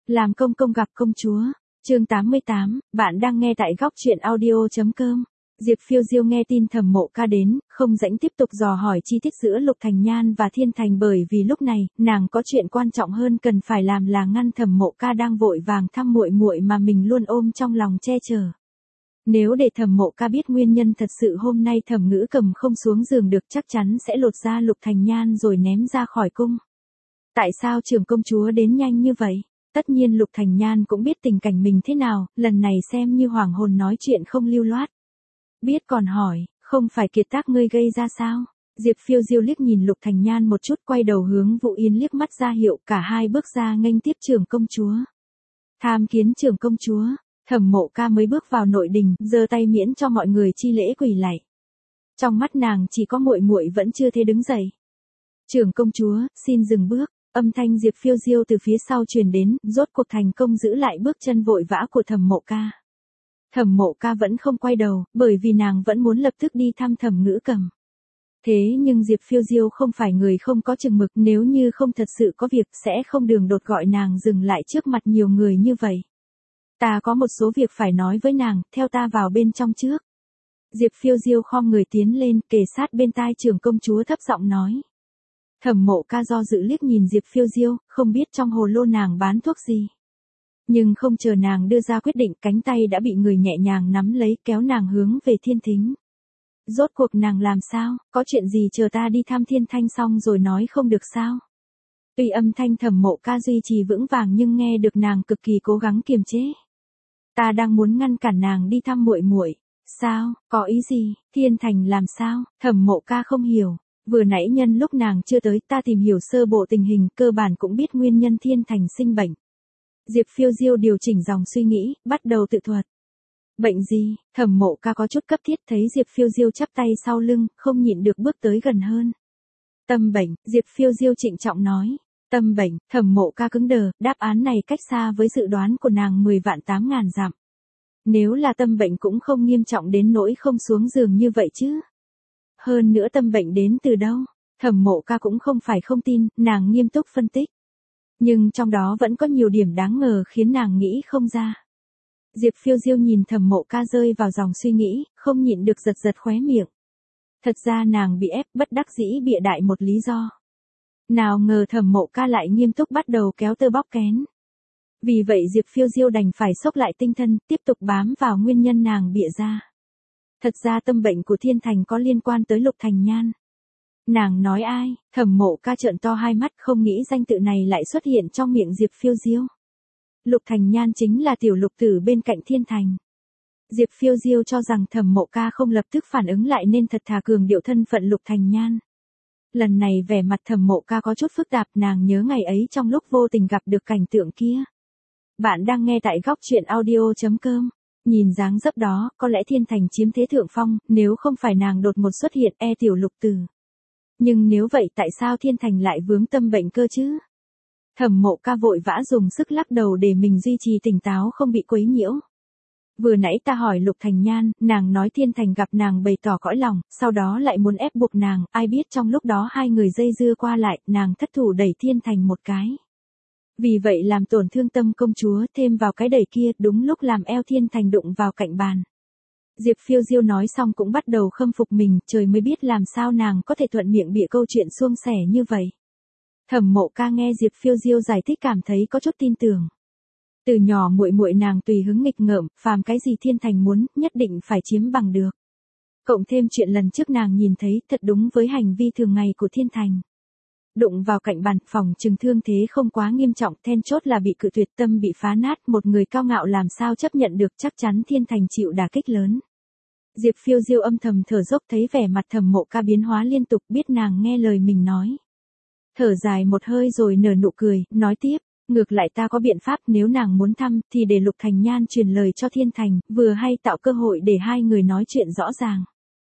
Làm công công gặp công chúa. Chương 88, bạn đang nghe tại góc truyện audio.com. Diệp Phiêu Diêu nghe tin Thẩm Mộ Ca đến, không rảnh tiếp tục dò hỏi chi tiết giữa Lục Thành Nhan và Thiên Thành, bởi vì lúc này, nàng có chuyện quan trọng hơn cần phải làm là ngăn Thẩm Mộ Ca đang vội vàng thăm muội muội mà mình luôn ôm trong lòng che chở. Nếu để Thẩm Mộ Ca biết nguyên nhân thật sự hôm nay Thẩm Ngữ Cầm không xuống giường được, chắc chắn sẽ lột ra Lục Thành Nhan rồi ném ra khỏi cung. Tại sao trưởng công chúa đến nhanh như vậy? Tất nhiên Lục Thành Nhan cũng biết tình cảnh mình thế nào, lần này xem như hoàng hồn nói chuyện không lưu loát. Biết còn hỏi, không phải kiệt tác ngươi gây ra sao? Diệp Phiêu Diêu liếc nhìn Lục Thành Nhan một chút, quay đầu hướng Vũ Yên liếc mắt ra hiệu, cả hai bước ra nghênh tiếp trưởng công chúa. Tham kiến trưởng công chúa. Thẩm Mộ Ca mới bước vào nội đình, giơ tay miễn cho mọi người chi lễ quỳ lạy. Trong mắt nàng chỉ có muội muội vẫn chưa thể đứng dậy. Trưởng công chúa, xin dừng bước. Âm thanh Diệp Phiêu Diêu từ phía sau truyền đến, rốt cuộc thành công giữ lại bước chân vội vã của Thẩm Mộ Ca. Thẩm Mộ Ca vẫn không quay đầu, bởi vì nàng vẫn muốn lập tức đi thăm Thẩm Ngữ Cầm. Thế nhưng Diệp Phiêu Diêu không phải người không có chừng mực, nếu như không thật sự có việc sẽ không đường đột gọi nàng dừng lại trước mặt nhiều người như vậy. Ta có một số việc phải nói với nàng, theo ta vào bên trong trước. Diệp Phiêu Diêu khom người tiến lên, kề sát bên tai trưởng công chúa thấp giọng nói. Thẩm Mộ Ca do dự liếc nhìn Diệp Phiêu Diêu, không biết trong hồ lô nàng bán thuốc gì. Nhưng không chờ nàng đưa ra quyết định, cánh tay đã bị người nhẹ nhàng nắm lấy, kéo nàng hướng về Thiên Thính. Rốt cuộc nàng làm sao, có chuyện gì chờ ta đi thăm Thiên Thanh xong rồi nói không được sao? Tuy âm thanh Thẩm Mộ Ca duy trì vững vàng nhưng nghe được nàng cực kỳ cố gắng kiềm chế. Ta đang muốn ngăn cản nàng đi thăm muội muội. Sao, có ý gì? Thiên Thành làm sao? Thẩm Mộ Ca không hiểu. Vừa nãy nhân lúc nàng chưa tới, ta tìm hiểu sơ bộ tình hình, cơ bản cũng biết nguyên nhân Thiên Thành sinh bệnh. Diệp Phiêu Diêu điều chỉnh dòng suy nghĩ, bắt đầu tự thuật. Bệnh gì? Thẩm Mộ Ca có chút cấp thiết, thấy Diệp Phiêu Diêu chắp tay sau lưng, không nhịn được bước tới gần hơn. Tâm bệnh, Diệp Phiêu Diêu trịnh trọng nói. Tâm bệnh, Thẩm Mộ Ca cứng đờ, đáp án này cách xa với dự đoán của nàng 10.000 dặm. Nếu là tâm bệnh cũng không nghiêm trọng đến nỗi không xuống giường như vậy chứ. Hơn nữa tâm bệnh đến từ đâu? Thẩm Mộ Ca cũng không phải không tin, nàng nghiêm túc phân tích. Nhưng trong đó vẫn có nhiều điểm đáng ngờ khiến nàng nghĩ không ra. Diệp Phiêu Diêu nhìn Thẩm Mộ Ca rơi vào dòng suy nghĩ, không nhịn được giật giật khóe miệng. Thật ra nàng bị ép, bất đắc dĩ bịa đại một lý do. Nào ngờ Thẩm Mộ Ca lại nghiêm túc bắt đầu kéo tơ bóc kén. Vì vậy Diệp Phiêu Diêu đành phải xốc lại tinh thần, tiếp tục bám vào nguyên nhân nàng bịa ra. Thật ra tâm bệnh của Thiên Thành có liên quan tới Lục Thành Nhan. Nàng nói ai? Thẩm Mộ Ca trợn to hai mắt, không nghĩ danh tự này lại xuất hiện trong miệng Diệp Phiêu Diêu. Lục Thành Nhan chính là tiểu lục tử bên cạnh Thiên Thành. Diệp Phiêu Diêu cho rằng Thẩm Mộ Ca không lập tức phản ứng lại nên thật thà cường điệu thân phận Lục Thành Nhan. Lần này vẻ mặt Thẩm Mộ Ca có chút phức tạp, nàng nhớ ngày ấy trong lúc vô tình gặp được cảnh tượng kia. Bạn đang nghe tại góc truyện audio.com. Nhìn dáng dấp đó, có lẽ Thiên Thành chiếm thế thượng phong, nếu không phải nàng đột ngột xuất hiện tiểu lục tử. Nhưng nếu vậy tại sao Thiên Thành lại vướng tâm bệnh cơ chứ? Thẩm Mộ Ca vội vã dùng sức lắc đầu để mình duy trì tỉnh táo không bị quấy nhiễu. Vừa nãy ta hỏi Lục Thành Nhan, nàng nói Thiên Thành gặp nàng bày tỏ cõi lòng, sau đó lại muốn ép buộc nàng, ai biết trong lúc đó hai người dây dưa qua lại, nàng thất thủ đẩy Thiên Thành một cái. Vì vậy làm tổn thương tâm công chúa, thêm vào cái đẩy kia, đúng lúc làm eo Thiên Thành đụng vào cạnh bàn. Diệp Phiêu Diêu nói xong cũng bắt đầu khâm phục mình, trời mới biết làm sao nàng có thể thuận miệng bịa câu chuyện suông sẻ như vậy. Thẩm Mộ Ca nghe Diệp Phiêu Diêu giải thích cảm thấy có chút tin tưởng. Từ nhỏ muội muội nàng tùy hứng nghịch ngợm, phàm cái gì Thiên Thành muốn, nhất định phải chiếm bằng được. Cộng thêm chuyện lần trước nàng nhìn thấy, thật đúng với hành vi thường ngày của Thiên Thành. Đụng vào cạnh bàn, phòng chừng thương thế không quá nghiêm trọng, then chốt là bị cự tuyệt, tâm bị phá nát, một người cao ngạo làm sao chấp nhận được, chắc chắn Thiên Thành chịu đả kích lớn. Diệp Phiêu Diêu âm thầm thở dốc, thấy vẻ mặt Thẩm Mộ Ca biến hóa liên tục, biết nàng nghe lời mình nói. Thở dài một hơi rồi nở nụ cười, nói tiếp, ngược lại ta có biện pháp, nếu nàng muốn thăm, thì để Lục Thành Nhan truyền lời cho Thiên Thành, vừa hay tạo cơ hội để hai người nói chuyện rõ ràng.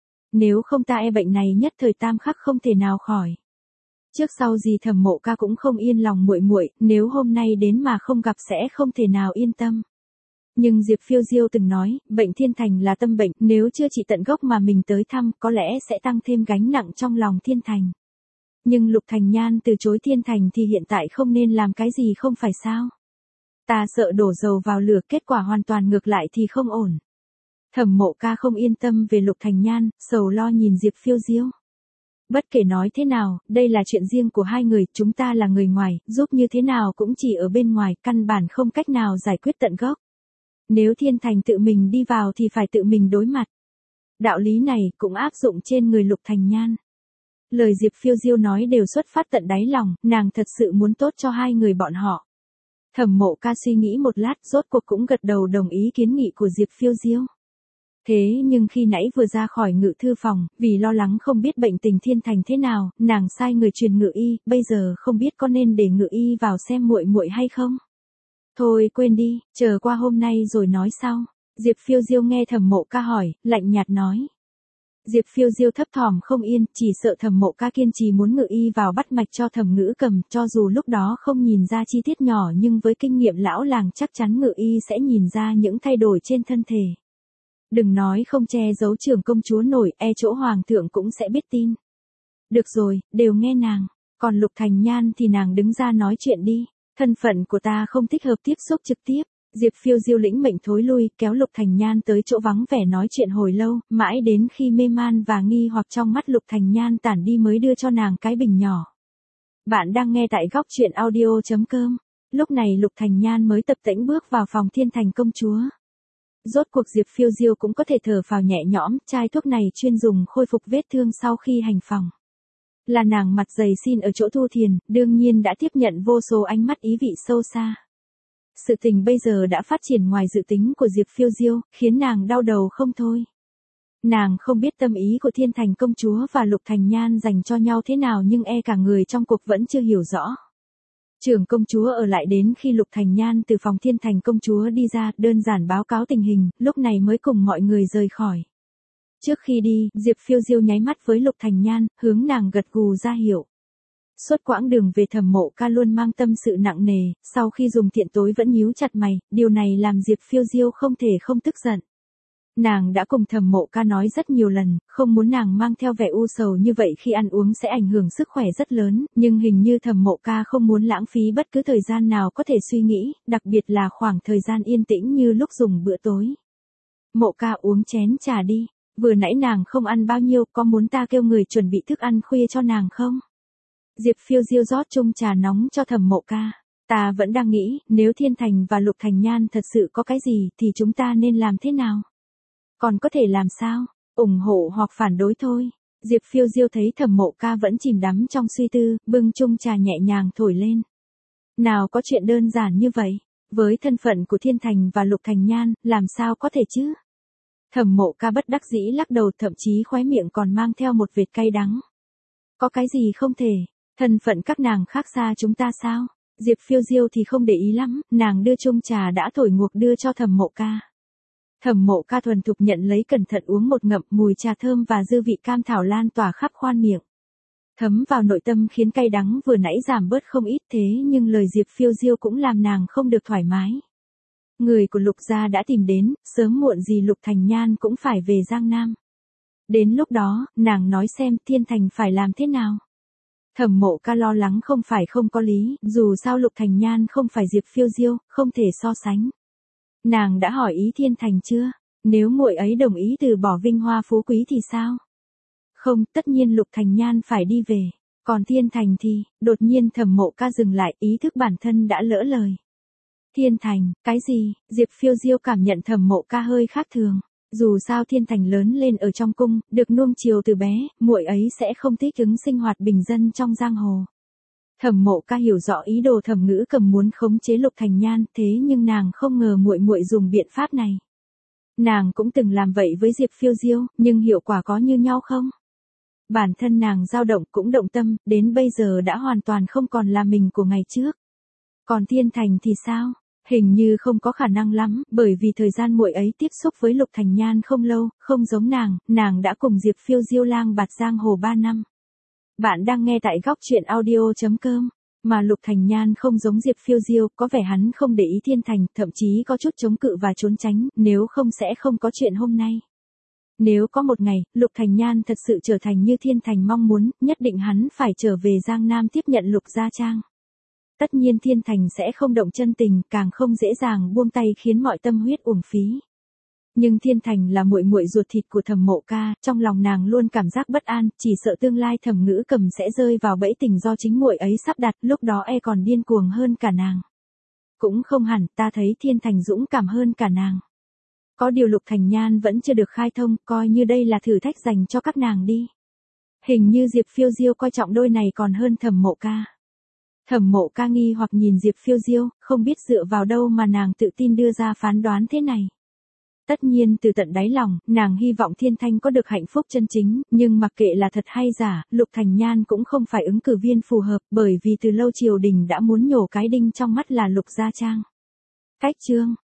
Nếu không ta bệnh này nhất thời tam khắc không thể nào khỏi. Trước sau gì Thẩm Mộ Ca cũng không yên lòng muội muội, nếu hôm nay đến mà không gặp sẽ không thể nào yên tâm. Nhưng Diệp Phiêu Diêu từng nói, bệnh Thiên Thành là tâm bệnh, nếu chưa trị tận gốc mà mình tới thăm, có lẽ sẽ tăng thêm gánh nặng trong lòng Thiên Thành. Nhưng Lục Thành Nhan từ chối Thiên Thành thì hiện tại không nên làm cái gì không phải sao? Ta sợ đổ dầu vào lửa, kết quả hoàn toàn ngược lại thì không ổn. Thẩm Mộ Ca không yên tâm về Lục Thành Nhan, sầu lo nhìn Diệp Phiêu Diêu. Bất kể nói thế nào, đây là chuyện riêng của hai người, chúng ta là người ngoài, giúp như thế nào cũng chỉ ở bên ngoài, căn bản không cách nào giải quyết tận gốc. Nếu Thiên Thành tự mình đi vào thì phải tự mình đối mặt. Đạo lý này cũng áp dụng trên người Lục Thành Nhan. Lời Diệp Phiêu Diêu nói đều xuất phát tận đáy lòng, nàng thật sự muốn tốt cho hai người bọn họ. Thẩm Mộ Ca suy nghĩ một lát, rốt cuộc cũng gật đầu đồng ý kiến nghị của Diệp Phiêu Diêu. Thế nhưng khi nãy vừa ra khỏi ngự thư phòng, vì lo lắng không biết bệnh tình Thiên Thành thế nào, nàng sai người truyền ngự y, bây giờ không biết có nên để ngự y vào xem muội muội hay không. Thôi quên đi, chờ qua hôm nay rồi nói sau. Diệp Phiêu Diêu nghe Thẩm Mộ Ca hỏi, lạnh nhạt nói. Diệp Phiêu Diêu thấp thỏm không yên, chỉ sợ Thẩm Mộ Ca kiên trì muốn ngự y vào bắt mạch cho Thẩm Ngữ Cầm, cho dù lúc đó không nhìn ra chi tiết nhỏ nhưng với kinh nghiệm lão làng chắc chắn ngự y sẽ nhìn ra những thay đổi trên thân thể. Đừng nói không che giấu trưởng công chúa nổi, chỗ hoàng thượng cũng sẽ biết tin. Được rồi, đều nghe nàng, còn Lục Thành Nhan thì nàng đứng ra nói chuyện đi, thân phận của ta không thích hợp tiếp xúc trực tiếp. Diệp Phiêu Diêu lĩnh mệnh thối lui, kéo Lục Thành Nhan tới chỗ vắng vẻ nói chuyện hồi lâu, mãi đến khi mê man và nghi hoặc trong mắt Lục Thành Nhan tản đi mới đưa cho nàng cái bình nhỏ. Bạn đang nghe tại góc truyện audio.com. Lúc này Lục Thành Nhan mới tập tễnh bước vào phòng Thiên Thành công chúa. Rốt cuộc Diệp Phiêu Diêu cũng có thể thở phào nhẹ nhõm, chai thuốc này chuyên dùng khôi phục vết thương sau khi hành phòng. Là nàng mặt dày xin ở chỗ Thu Thiền, đương nhiên đã tiếp nhận vô số ánh mắt ý vị sâu xa. Sự tình bây giờ đã phát triển ngoài dự tính của Diệp Phiêu Diêu, khiến nàng đau đầu không thôi. Nàng không biết tâm ý của Thiên Thành công chúa và Lục Thành Nhan dành cho nhau thế nào nhưng cả người trong cuộc vẫn chưa hiểu rõ. Trưởng công chúa ở lại đến khi Lục Thành Nhan từ phòng Thiên Thành công chúa đi ra, đơn giản báo cáo tình hình, lúc này mới cùng mọi người rời khỏi. Trước khi đi, Diệp Phiêu Diêu nháy mắt với Lục Thành Nhan, hướng nàng gật gù ra hiệu. Suốt quãng đường về Thẩm Mộ Ca luôn mang tâm sự nặng nề, sau khi dùng thiện tối vẫn nhíu chặt mày, điều này làm Diệp Phiêu Diêu không thể không tức giận. Nàng đã cùng Thẩm Mộ Ca nói rất nhiều lần, không muốn nàng mang theo vẻ u sầu như vậy khi ăn uống sẽ ảnh hưởng sức khỏe rất lớn, nhưng hình như Thẩm Mộ Ca không muốn lãng phí bất cứ thời gian nào có thể suy nghĩ, đặc biệt là khoảng thời gian yên tĩnh như lúc dùng bữa tối. Mộ Ca uống chén trà đi, vừa nãy nàng không ăn bao nhiêu, có muốn ta kêu người chuẩn bị thức ăn khuya cho nàng không? Diệp Phiêu Diêu rót chung trà nóng cho Thẩm Mộ Ca. Ta vẫn đang nghĩ, nếu Thiên Thành và Lục Thành Nhan thật sự có cái gì thì chúng ta nên làm thế nào? Còn có thể làm sao? Ủng hộ hoặc phản đối thôi. Diệp Phiêu Diêu thấy Thẩm Mộ Ca vẫn chìm đắm trong suy tư, bưng chung trà nhẹ nhàng thổi lên. Nào có chuyện đơn giản như vậy, với thân phận của Thiên Thành và Lục Thành Nhan, làm sao có thể chứ? Thẩm Mộ Ca bất đắc dĩ lắc đầu, thậm chí khóe miệng còn mang theo một vệt cay đắng. Có cái gì không thể? Thân phận các nàng khác xa chúng ta sao? Diệp Phiêu Diêu thì không để ý lắm, nàng đưa chung trà đã thổi nguội đưa cho Thẩm Mộ Ca. Thẩm Mộ Ca thuần thục nhận lấy cẩn thận uống một ngụm, mùi trà thơm và dư vị cam thảo lan tỏa khắp khoang miệng. Thấm vào nội tâm khiến cay đắng vừa nãy giảm bớt không ít, thế nhưng lời Diệp Phiêu Diêu cũng làm nàng không được thoải mái. Người của Lục gia đã tìm đến, sớm muộn gì Lục Thành Nhan cũng phải về Giang Nam. Đến lúc đó, nàng nói xem Thiên Thành phải làm thế nào. Thẩm Mộ Ca lo lắng không phải không có lý, dù sao Lục Thành Nhan không phải Diệp Phiêu Diêu, không thể so sánh. Nàng đã hỏi ý Thiên Thành chưa? Nếu muội ấy đồng ý từ bỏ vinh hoa phú quý thì sao? Không, tất nhiên Lục Thành Nhan phải đi về. Còn Thiên Thành thì, đột nhiên Thẩm Mộ Ca dừng lại, ý thức bản thân đã lỡ lời. Thiên Thành, cái gì? Diệp Phiêu Diêu cảm nhận Thẩm Mộ Ca hơi khác thường. Dù sao Thiên Thành lớn lên ở trong cung, được nuông chiều từ bé, muội ấy sẽ không thích ứng sinh hoạt bình dân trong giang hồ. Thẩm Mộ Ca hiểu rõ ý đồ Thẩm Ngữ Cầm muốn khống chế Lục Thành Nhan, thế nhưng nàng không ngờ muội muội dùng biện pháp này. Nàng cũng từng làm vậy với Diệp Phiêu Diêu, nhưng hiệu quả có như nhau không? Bản thân nàng dao động cũng động tâm, đến bây giờ đã hoàn toàn không còn là mình của ngày trước. Còn Thiên Thành thì sao? Hình như không có khả năng lắm, bởi vì thời gian muội ấy tiếp xúc với Lục Thành Nhan không lâu, không giống nàng đã cùng Diệp Phiêu Diêu lang bạt giang hồ 3 năm. Bạn đang nghe tại góc truyện audio.com, mà Lục Thành Nhan không giống Diệp Phiêu Diêu, có vẻ hắn không để ý Thiên Thành, thậm chí có chút chống cự và trốn tránh, nếu không sẽ không có chuyện hôm nay. Nếu có một ngày, Lục Thành Nhan thật sự trở thành như Thiên Thành mong muốn, nhất định hắn phải trở về Giang Nam tiếp nhận Lục Gia Trang. tất nhiên Thiên Thành sẽ không động chân tình, càng không dễ dàng buông tay khiến mọi tâm huyết uổng phí. Nhưng Thiên Thành là muội muội ruột thịt của Thẩm Mộ Ca, trong lòng nàng luôn cảm giác bất an, chỉ sợ tương lai Thẩm Ngữ Cầm sẽ rơi vào bẫy tình do chính muội ấy sắp đặt, lúc đó e còn điên cuồng hơn cả nàng. Cũng không hẳn, ta thấy Thiên Thành dũng cảm hơn cả nàng. Có điều Lục Thành Nhan vẫn chưa được khai thông, coi như đây là thử thách dành cho các nàng đi. Hình như Diệp Phiêu Diêu coi trọng đôi này còn hơn Thẩm Mộ Ca. Thẩm Mộ Ca nghi hoặc nhìn Diệp Phiêu Diêu, không biết dựa vào đâu mà nàng tự tin đưa ra phán đoán thế này. Tất nhiên từ tận đáy lòng, nàng hy vọng Thiên Thanh có được hạnh phúc chân chính, nhưng mặc kệ là thật hay giả, Lục Thành Nhan cũng không phải ứng cử viên phù hợp, bởi vì từ lâu triều đình đã muốn nhổ cái đinh trong mắt là Lục Gia Trang. Cách chương